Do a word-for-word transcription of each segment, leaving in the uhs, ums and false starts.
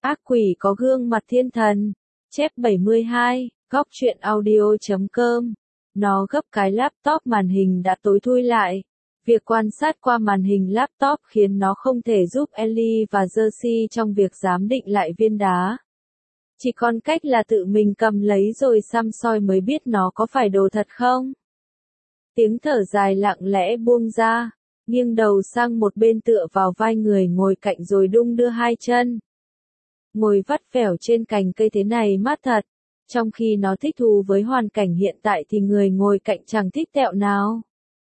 Ác quỷ có gương mặt thiên thần. Chép bảy mươi hai, góc truyện audio chấm com. Nó gấp cái laptop, màn hình đã tối thui lại. Việc quan sát qua màn hình laptop khiến nó không thể giúp Ellie và Jersey trong việc giám định lại viên đá. Chỉ còn cách là tự mình cầm lấy rồi xăm soi mới biết nó có phải đồ thật không. Tiếng thở dài lặng lẽ buông ra, nghiêng đầu sang một bên tựa vào vai người ngồi cạnh rồi đung đưa hai chân. Ngồi vắt vẻo trên cành cây thế này mát thật, trong khi nó thích thú với hoàn cảnh hiện tại thì người ngồi cạnh chẳng thích tẹo nào.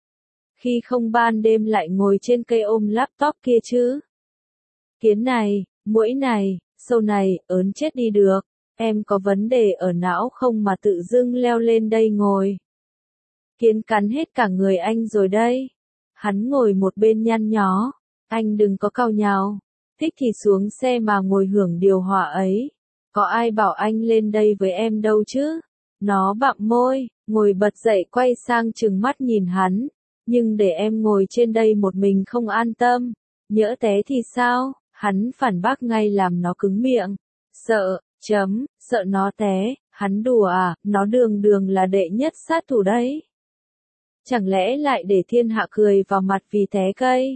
Khi không ban đêm lại ngồi trên cây ôm laptop kia chứ. Kiến này, muỗi này, sâu này, ớn chết đi được, em có vấn đề ở não không mà tự dưng leo lên đây ngồi. Kiến cắn hết cả người anh rồi đây. Hắn ngồi một bên nhăn nhó, anh đừng có cau nhàu, thích thì xuống xe mà ngồi hưởng điều hòa ấy. Có ai bảo anh lên đây với em đâu chứ. Nó bặm môi, ngồi bật dậy quay sang trừng mắt nhìn hắn. Nhưng để em ngồi trên đây một mình không an tâm. Nhỡ té thì sao? Hắn phản bác ngay làm nó cứng miệng. Sợ, chấm, sợ nó té, hắn đùa à, nó đường đường là đệ nhất sát thủ đấy. Chẳng lẽ lại để thiên hạ cười vào mặt vì té cây?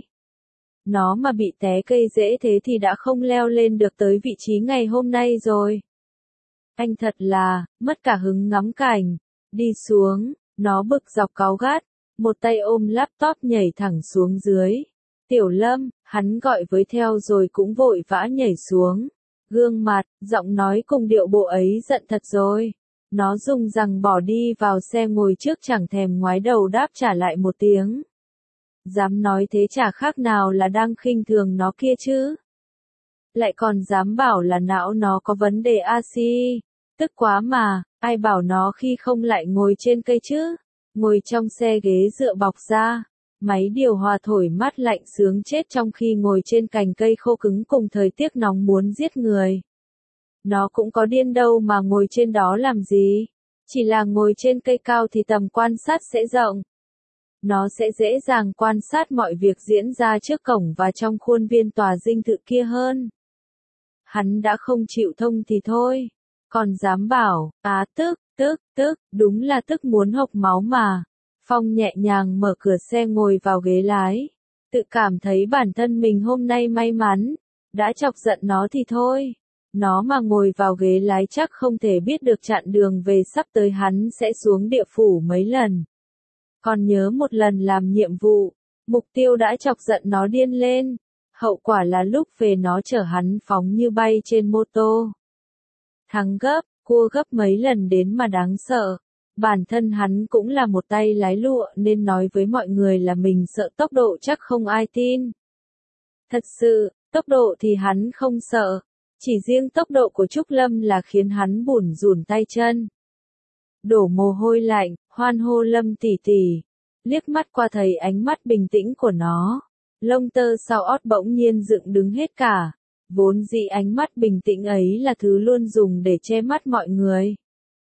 Nó mà bị té cây dễ thế thì đã không leo lên được tới vị trí ngày hôm nay rồi. Anh thật là, mất cả hứng ngắm cảnh. Đi xuống, nó bực dọc cáu gắt, một tay ôm laptop nhảy thẳng xuống dưới. Tiểu Lâm, hắn gọi với theo rồi cũng vội vã nhảy xuống. Gương mặt, giọng nói cùng điệu bộ ấy giận thật rồi. Nó dùng rằng bỏ đi vào xe ngồi trước chẳng thèm ngoái đầu đáp trả lại một tiếng. Dám nói thế chả khác nào là đang khinh thường nó kia chứ. Lại còn dám bảo là não nó có vấn đề a xê i. Tức quá mà, ai bảo nó khi không lại ngồi trên cây chứ. Ngồi trong xe ghế dựa bọc ra. Máy điều hòa thổi mát lạnh sướng chết trong khi ngồi trên cành cây khô cứng cùng thời tiết nóng muốn giết người. Nó cũng có điên đâu mà ngồi trên đó làm gì. Chỉ là ngồi trên cây cao thì tầm quan sát sẽ rộng. Nó sẽ dễ dàng quan sát mọi việc diễn ra trước cổng và trong khuôn viên tòa dinh thự kia hơn. Hắn đã không chịu thông thì thôi. Còn dám bảo, á tức, tức, tức, đúng là tức muốn hộc máu mà. Phong nhẹ nhàng mở cửa xe ngồi vào ghế lái. Tự cảm thấy bản thân mình hôm nay may mắn. Đã chọc giận nó thì thôi. Nó mà ngồi vào ghế lái chắc không thể biết được chặng đường về sắp tới hắn sẽ xuống địa phủ mấy lần. Còn nhớ một lần làm nhiệm vụ, mục tiêu đã chọc giận nó điên lên. Hậu quả là lúc về nó chở hắn phóng như bay trên mô tô. Thắng gấp, cua gấp mấy lần đến mà đáng sợ. Bản thân hắn cũng là một tay lái lụa nên nói với mọi người là mình sợ tốc độ chắc không ai tin. Thật sự, tốc độ thì hắn không sợ. Chỉ riêng tốc độ của Trúc Lâm là khiến hắn bủn rủn tay chân. Đổ mồ hôi lạnh, hoan hô Lâm tỷ tỷ. Liếc mắt qua thấy ánh mắt bình tĩnh của nó. Lông tơ sau ót bỗng nhiên dựng đứng hết cả. Vốn dĩ ánh mắt bình tĩnh ấy là thứ luôn dùng để che mắt mọi người.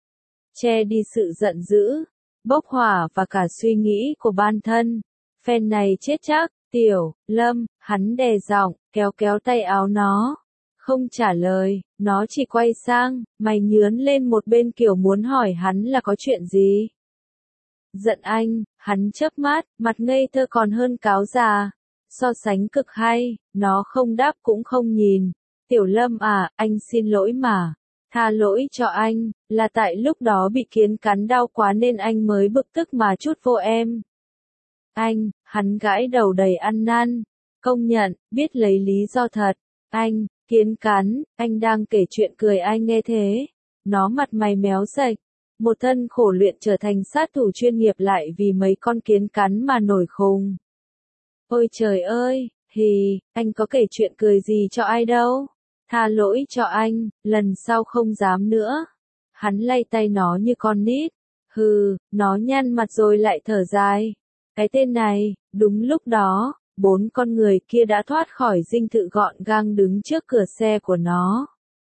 Che đi sự giận dữ, bốc hỏa và cả suy nghĩ của bản thân. Phen này chết chắc, Tiểu Lâm, hắn đè giọng, kéo kéo tay áo nó. Không trả lời, nó chỉ quay sang, mày nhướn lên một bên kiểu muốn hỏi hắn là có chuyện gì. Giận anh, hắn chớp mắt, mặt ngây thơ còn hơn cáo già. So sánh cực hay, nó không đáp cũng không nhìn. Tiểu Lâm à, anh xin lỗi mà. Tha lỗi cho anh, là tại lúc đó bị kiến cắn đau quá nên anh mới bực tức mà chút vô em. Anh, hắn gãi đầu đầy ăn năn. Công nhận, biết lấy lý do thật. Anh, kiến cắn, anh đang kể chuyện cười ai nghe thế. Nó mặt mày méo sạch. Một thân khổ luyện trở thành sát thủ chuyên nghiệp lại vì mấy con kiến cắn mà nổi khùng. Ôi trời ơi, hì, anh có kể chuyện cười gì cho ai đâu. Tha lỗi cho anh, lần sau không dám nữa. Hắn lay tay nó như con nít. Hừ, nó nhăn mặt rồi lại thở dài. Cái tên này, đúng lúc đó, bốn con người kia đã thoát khỏi dinh thự gọn gàng đứng trước cửa xe của nó.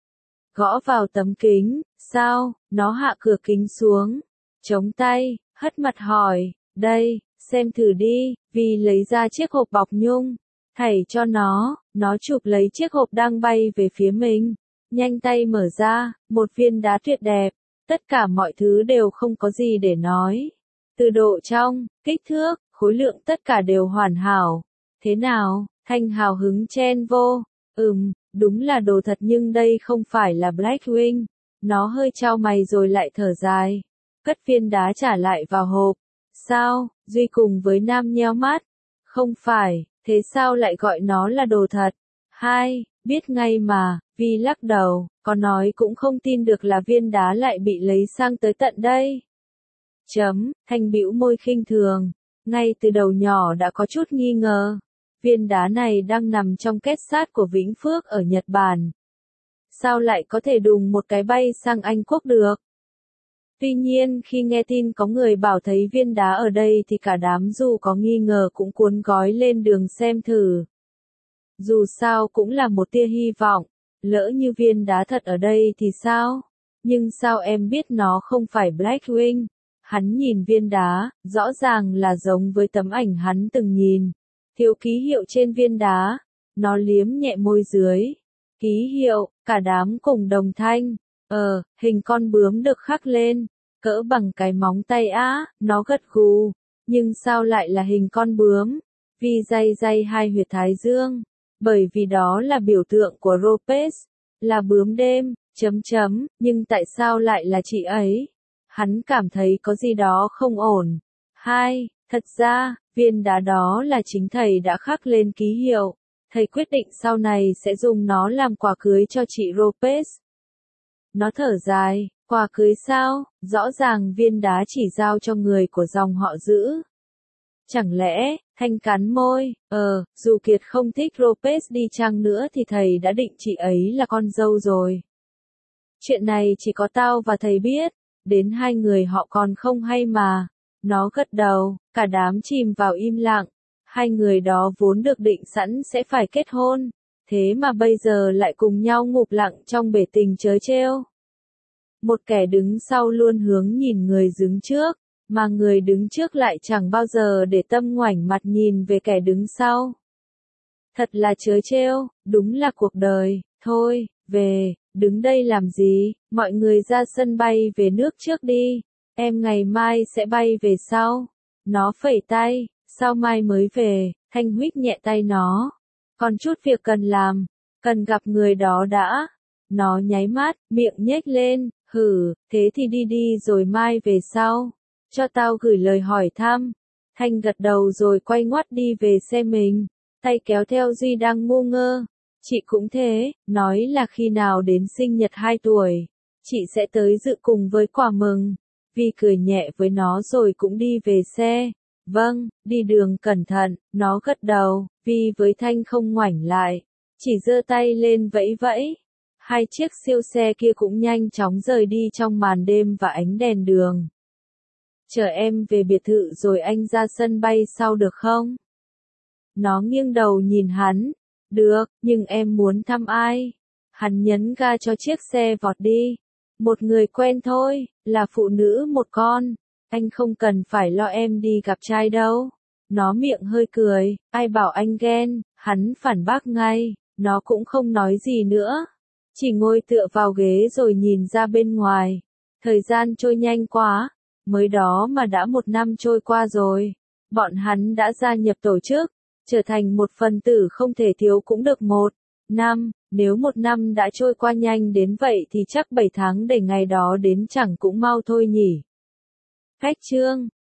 Gõ vào tấm kính, sao, nó hạ cửa kính xuống. Chống tay, hất mặt hỏi, đây, xem thử đi, vì lấy ra chiếc hộp bọc nhung. Thảy cho nó, nó chụp lấy chiếc hộp đang bay về phía mình. nhanh tay mở ra, một viên đá tuyệt đẹp, tất cả mọi thứ đều không có gì để nói. Từ độ trong, kích thước, khối lượng tất cả đều hoàn hảo. Thế nào? Thanh hào hứng chen vô. Ừm, đúng là đồ thật nhưng đây không phải là Blackwing. Nó hơi chau mày rồi lại thở dài. Cất viên đá trả lại vào hộp. Sao? Duy cùng với Nam nheo mắt. Không phải, thế sao lại gọi nó là đồ thật? Hai, biết ngay mà, Vi lắc đầu, có nói cũng không tin được là viên đá lại bị lấy sang tới tận đây. Chấm, Thanh bĩu môi khinh thường. Ngay từ đầu nhỏ đã có chút nghi ngờ. Viên đá này đang nằm trong kết sắt của Vĩnh Phước ở Nhật Bản. Sao lại có thể đùng một cái bay sang Anh Quốc được? Tuy nhiên khi nghe tin có người bảo thấy viên đá ở đây thì cả đám dù có nghi ngờ cũng cuốn gói lên đường xem thử. Dù sao cũng là một tia hy vọng, lỡ như viên đá thật ở đây thì sao? Nhưng sao em biết nó không phải Blackwing? Hắn nhìn viên đá, rõ ràng là giống với tấm ảnh hắn từng nhìn. Thiếu ký hiệu trên viên đá. Nó liếm nhẹ môi dưới. Ký hiệu, cả đám cùng đồng thanh. Ờ, hình con bướm được khắc lên. Cỡ bằng cái móng tay á, nó gật gù. Nhưng sao lại là hình con bướm? Vì day day hai huyệt thái dương. Bởi vì đó là biểu tượng của Ropes. Là bướm đêm, chấm chấm, nhưng tại sao lại là chị ấy? Hắn cảm thấy có gì đó không ổn. Hai, thật ra, viên đá đó là chính thầy đã khắc lên ký hiệu. Thầy quyết định sau này sẽ dùng nó làm quà cưới cho chị Ropes. Nó thở dài, quà cưới sao? Rõ ràng viên đá chỉ giao cho người của dòng họ giữ. Chẳng lẽ, Thanh cắn môi, ờ, dù Kiệt không thích Ropes đi chăng nữa thì thầy đã định chị ấy là con dâu rồi. Chuyện này chỉ có tao và thầy biết, đến hai người họ còn không hay mà. Nó gật đầu, cả đám chìm vào im lặng. Hai người đó vốn được định sẵn sẽ phải kết hôn, thế mà bây giờ lại cùng nhau ngụp lặng trong bể tình trớ trêu. Một kẻ đứng sau luôn hướng nhìn người đứng trước, mà người đứng trước lại chẳng bao giờ để tâm ngoảnh mặt nhìn về kẻ đứng sau. Thật là trớ trêu, đúng là cuộc đời. Thôi, về, đứng đây làm gì, mọi người ra sân bay về nước trước đi, em ngày mai sẽ bay về sau. Nó phẩy tay, sao mai mới về? Thanh huých nhẹ tay nó. Còn chút việc cần làm, cần gặp người đó đã. Nó nháy mắt, miệng nhếch lên, hử, thế thì đi đi rồi mai về sau. Cho tao gửi lời hỏi thăm. Thanh gật đầu rồi quay ngoắt đi về xe mình, tay kéo theo Duy đang ngu ngơ. Chị cũng thế, nói là khi nào đến sinh nhật hai tuổi, chị sẽ tới dự cùng với quà mừng. Vi cười nhẹ với nó rồi cũng đi về xe. Vâng, đi đường cẩn thận, nó gật đầu. Vi với Thanh không ngoảnh lại, chỉ giơ tay lên vẫy vẫy. Hai chiếc siêu xe kia cũng nhanh chóng rời đi trong màn đêm và ánh đèn đường. Chờ em về biệt thự rồi anh ra sân bay sau được không? Nó nghiêng đầu nhìn hắn. Được, nhưng em muốn thăm ai? Hắn nhấn ga cho chiếc xe vọt đi. Một người quen thôi, là phụ nữ một con. Anh không cần phải lo em đi gặp trai đâu. Nó miệng hơi cười, ai bảo anh ghen, hắn phản bác ngay. Nó cũng không nói gì nữa, chỉ ngồi tựa vào ghế rồi nhìn ra bên ngoài. Thời gian trôi nhanh quá, mới đó mà đã một năm trôi qua rồi. Bọn hắn đã gia nhập tổ chức, trở thành một phần tử không thể thiếu cũng được một năm. Nếu một năm đã trôi qua nhanh đến vậy thì chắc bảy tháng để ngày đó đến chẳng cũng mau thôi nhỉ. Khách chương